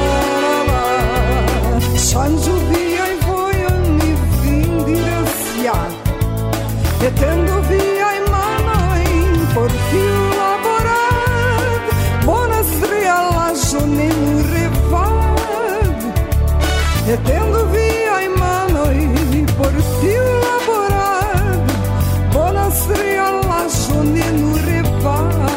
la. Xanjo via e voio mi vindiresia. Etendo via e mamãe por fio laborado. Bonas realajo nem revado. Etendo via e mamãe por fio laborado. Bonas realajo nem revado.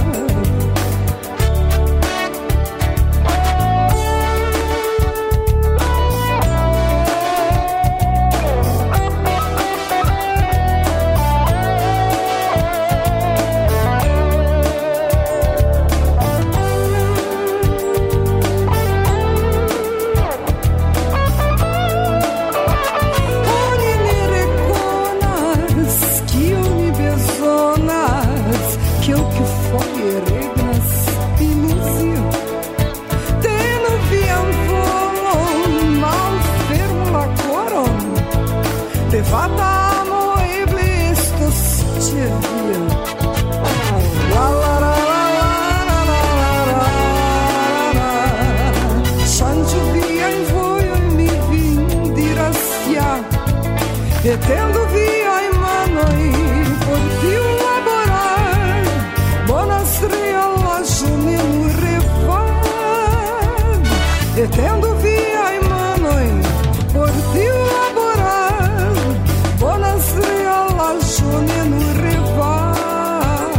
Etendo via e manoi por fio laborar. Bonas realajo nelo revar. Etendo via e manoi por fio laborar. Bonas realajo nelo revar.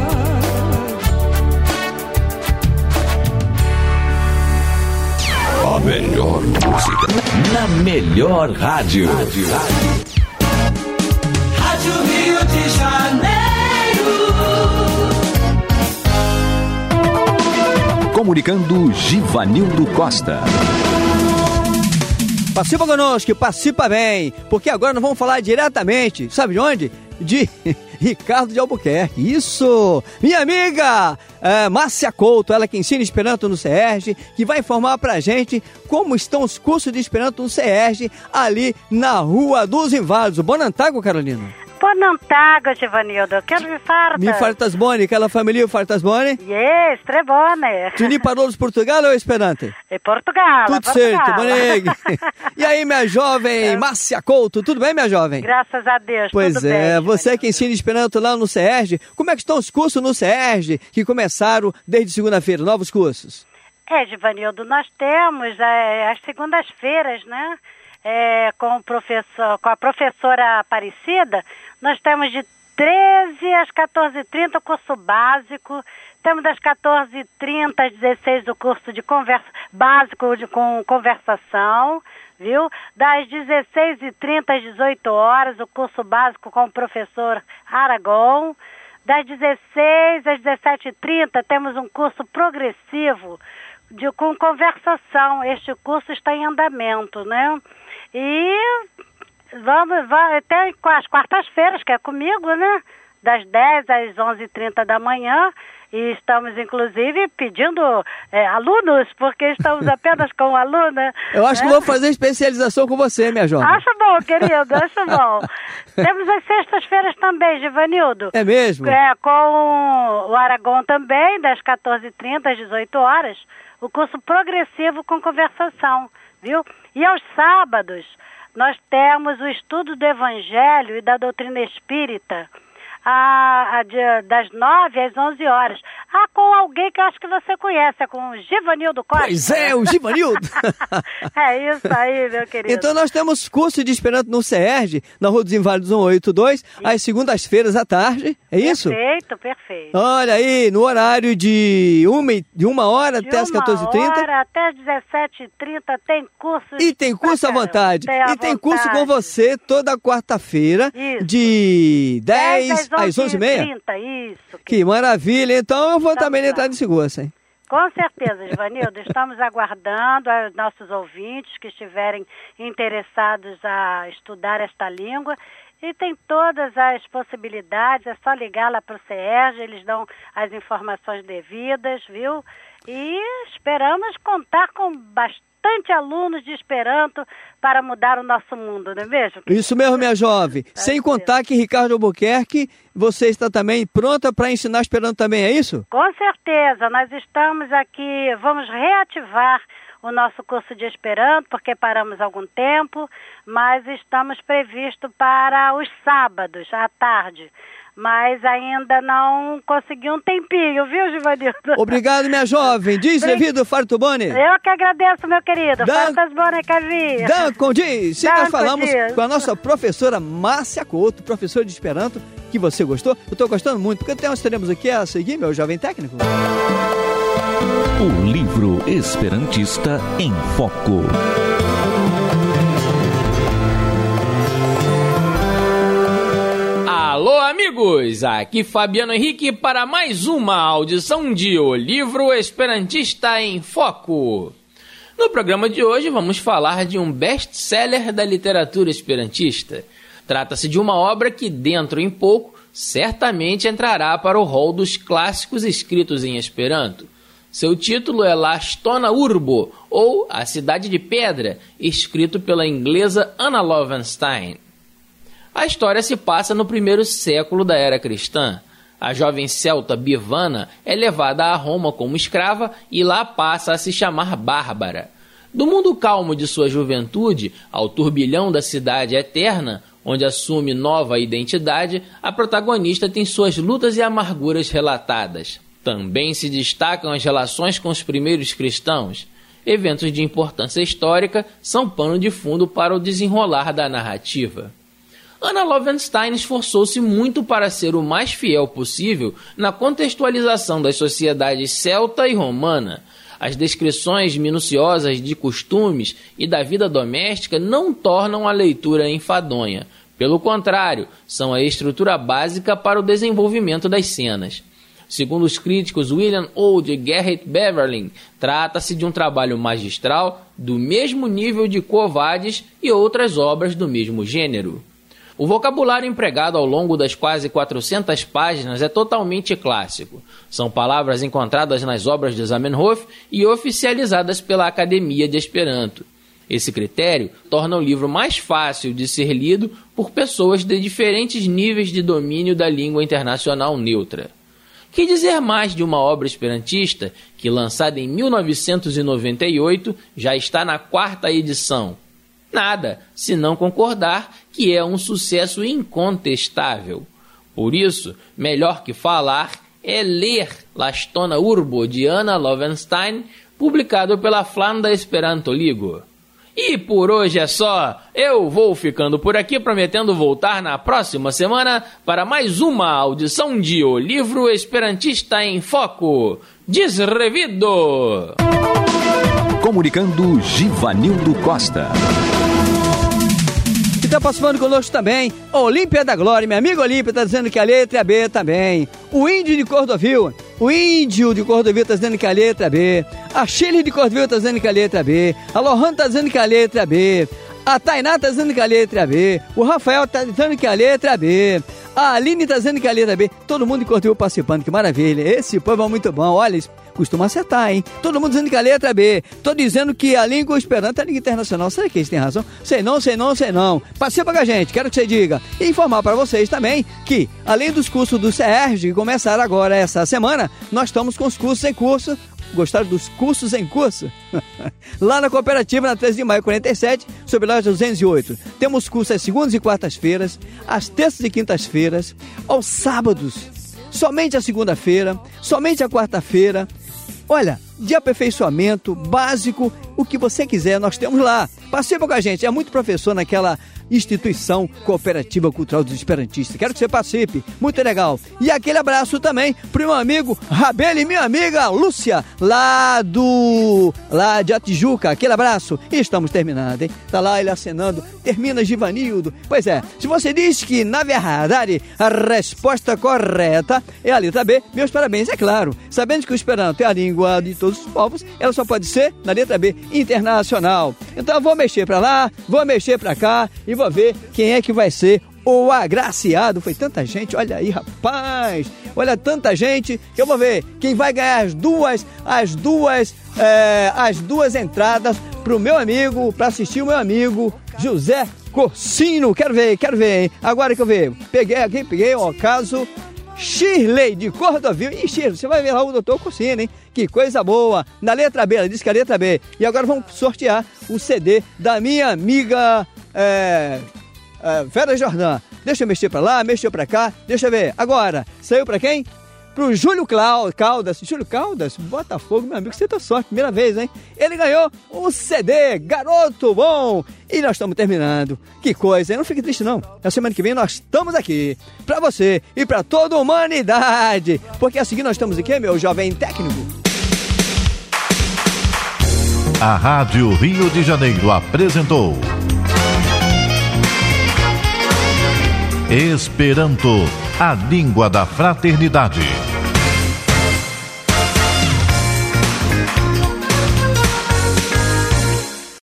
A melhor música na melhor rádio. rádio. Rio de Janeiro. Comunicando Givanildo Costa. Participa conosco, participa bem, porque agora nós vamos falar diretamente, sabe de onde? De Ricardo de Albuquerque. Isso! Minha amiga é, Márcia Couto, ela que ensina Esperanto no C E R G, que vai informar pra gente como estão os cursos de Esperanto no C E R G ali na Rua dos Inválidos. Bonantago, Carolina. Bonantago, Givanildo, que mi farta? Mi fartas bone, aquela família fartas bone? Yes, tre bone. Tu ni parou de Portugal ou Esperante? É Portugal, Tudo Portugal. certo, bonegue. E aí, minha jovem Márcia Couto, tudo bem, minha jovem? Graças a Deus, pois tudo é, bem, você que ensina Esperanto lá no C E R G, como é que estão os cursos no C E R G, que começaram desde segunda-feira, novos cursos? É, Givanildo, nós temos é, as segundas-feiras, né? É, com, o professor, com a professora Aparecida, nós temos de treze às quatorze e trinta o curso básico, temos das quatorze e trinta às dezesseis o curso de conversa, básico de, com conversação, viu? Das dezesseis e trinta às dezoito horas o curso básico com o professor Aragão, das dezesseis às dezessete e trinta temos um curso progressivo de, com conversação. Este curso está em andamento, né? E vamos, vamos até com as quartas-feiras, que é comigo, né? das dez às onze e trinta da manhã. E estamos, inclusive, pedindo é, alunos, porque estamos apenas com aluna. Eu acho né? que vou fazer especialização com você, minha jovem. Acho bom, querido, acho bom. Temos as sextas-feiras também, Givanildo. É mesmo? É, com o Aragon também, das quatorze e trinta às dezoito horas, o curso progressivo com conversação, viu? E aos sábados, nós temos o estudo do Evangelho e da doutrina espírita, A, a de, das nove às onze horas. Ah, com alguém que eu acho que você conhece, é com o Givanildo Costa. Pois é, o Givanildo. É isso aí, meu querido. Então nós temos curso de Esperanto no C E R G, na Rua dos Inválidos cento e oitenta e dois, às segundas-feiras à tarde, é isso? Perfeito, perfeito. Olha aí, no horário de uma, de uma hora de até as quatorze e trinta. De uma hora até as dezessete e trinta tem curso. E tem curso à vontade. Tem à e tem vontade. curso com você toda quarta-feira, de dez às onze e meia. Isso. Que maravilha. Então eu vou Estamos também lá. entrar nesse curso, hein? Com certeza, Givanildo. Estamos aguardando os nossos ouvintes que estiverem interessados a estudar esta língua. E tem todas as possibilidades, é só ligar lá para o C E R G, eles dão as informações devidas, viu? E esperamos contar com bastante alunos de Esperanto para mudar o nosso mundo, não é mesmo? Isso mesmo, minha jovem. Sem contar que Ricardo Albuquerque, você está também pronta para ensinar Esperanto também, é isso? Com certeza, nós estamos aqui, vamos reativar o nosso curso de Esperanto, porque paramos algum tempo, mas estamos previstos para os sábados, à tarde. Mas ainda não consegui um tempinho, viu, Givanildo? Obrigado, minha jovem. Diz, Levido Fartubone. Eu que agradeço, meu querido. Dan... Fartas bone, Cavi. Dancon diz. E nós falamos diz. com a nossa professora Márcia Couto, professora de Esperanto, que você gostou. Eu estou gostando muito, porque nós teremos aqui a seguir, meu jovem técnico. O livro Esperantista em Foco. Alô, amigos! Aqui Fabiano Henrique para mais uma audição de O Livro Esperantista em Foco. No programa de hoje vamos falar de um best-seller da literatura esperantista. Trata-se de uma obra que, dentro em pouco, certamente entrará para o rol dos clássicos escritos em Esperanto. Seu título é La Stona Urbo, ou A Cidade de Pedra, escrito pela inglesa Anna Lovenstein. A história se passa no primeiro século da era cristã. A jovem celta Bivana é levada a Roma como escrava e lá passa a se chamar Bárbara. Do mundo calmo de sua juventude ao turbilhão da cidade eterna, onde assume nova identidade, a protagonista tem suas lutas e amarguras relatadas. Também se destacam as relações com os primeiros cristãos. Eventos de importância histórica são pano de fundo para o desenrolar da narrativa. Anna Lovenstein esforçou-se muito para ser o mais fiel possível na contextualização das sociedades celta e romana. As descrições minuciosas de costumes e da vida doméstica não tornam a leitura enfadonha. Pelo contrário, são a estrutura básica para o desenvolvimento das cenas. Segundo os críticos William Old e Garrett Beverley, trata-se de um trabalho magistral do mesmo nível de Quo Vadis e outras obras do mesmo gênero. O vocabulário empregado ao longo das quase quatrocentas páginas é totalmente clássico. São palavras encontradas nas obras de Zamenhof e oficializadas pela Academia de Esperanto. Esse critério torna o livro mais fácil de ser lido por pessoas de diferentes níveis de domínio da língua internacional neutra. Que dizer mais de uma obra esperantista que, lançada em mil novecentos e noventa e oito, já está na quarta edição? Nada, se não concordar que é um sucesso incontestável. Por isso, melhor que falar é ler La Stona Urbo, de Anna Lovenstein, publicado pela Flanda Esperanto Ligo. E por hoje é só. Eu vou ficando por aqui, prometendo voltar na próxima semana para mais uma audição de O Livro Esperantista em Foco. Desrevido! Comunicando Givanildo Costa. Está participando conosco também Olímpia da Glória, minha amiga Olímpia está dizendo que a letra é B também. O Índio de Cordovil, o Índio de Cordovil está dizendo que a letra é B. A Chile de Cordovil está dizendo que a letra é B. A Lohan está dizendo que a letra é B. A Tainá está dizendo que a letra é B. O Rafael está dizendo que a letra é B. A Aline tá dizendo que a letra B, todo mundo continua participando, que maravilha. Esse povo é muito bom, olha, eles costumam acertar, hein? Todo mundo dizendo que a letra B. Tô dizendo que a língua esperanto é a língua internacional. Será que eles têm razão? Sei não, sei não, sei não. Participa com a gente, quero que você diga. E informar para vocês também que, além dos cursos do CERJ, que começaram agora essa semana, nós estamos com os cursos em curso. Gostaram dos cursos em curso? Lá na cooperativa, na treze de maio, quarenta e sete, sob loja duzentos e oito. Temos cursos às segundas e quartas-feiras, às terças e quintas-feiras, aos sábados, somente a segunda-feira, somente a quarta-feira. Olha, de aperfeiçoamento básico, o que você quiser, nós temos lá. Participa com a gente, é muito professor naquela instituição cooperativa cultural dos esperantistas. Quero que você participe, muito legal. E aquele abraço também pro meu amigo Rabelo e minha amiga Lúcia, lá do... lá de Atijuca. Aquele abraço. E estamos terminando, hein? Tá lá ele acenando. Termina, Givanildo. Pois é, se você diz que, na verdade, a resposta correta é a letra B, meus parabéns, é claro. Sabendo que o Esperanto é a língua de todos os povos, ela só pode ser, na letra B, internacional. Então eu vou mexer pra lá, vou mexer pra cá e vou ver quem é que vai ser o agraciado. Foi tanta gente, olha aí, rapaz, olha tanta gente, que eu vou ver quem vai ganhar as duas, as duas, é, as duas entradas pro meu amigo, para assistir o meu amigo José Corsino. Quero ver, quero ver, hein? Agora que eu vejo, peguei aqui, peguei o caso Shirley de Cordovil. Ih, Shirley, você vai ver lá o doutor Corsino, hein? Que coisa boa. Na letra B, ela disse que é a letra B. E agora vamos sortear o C D da minha amiga é, é, Vera Jordan. Deixa eu mexer pra lá, mexer pra cá. Deixa eu ver. Agora, saiu pra quem? Pro Júlio Clau- Caldas. Júlio Caldas, Botafogo, meu amigo, você tá sorte, primeira vez, hein? Ele ganhou o C D, garoto bom. E nós estamos terminando. Que coisa, hein? Não fique triste, não. Na semana que vem nós estamos aqui pra você e pra toda a humanidade. Porque a seguir nós estamos aqui, meu jovem técnico. A Rádio Rio de Janeiro apresentou Esperanto, a língua da fraternidade.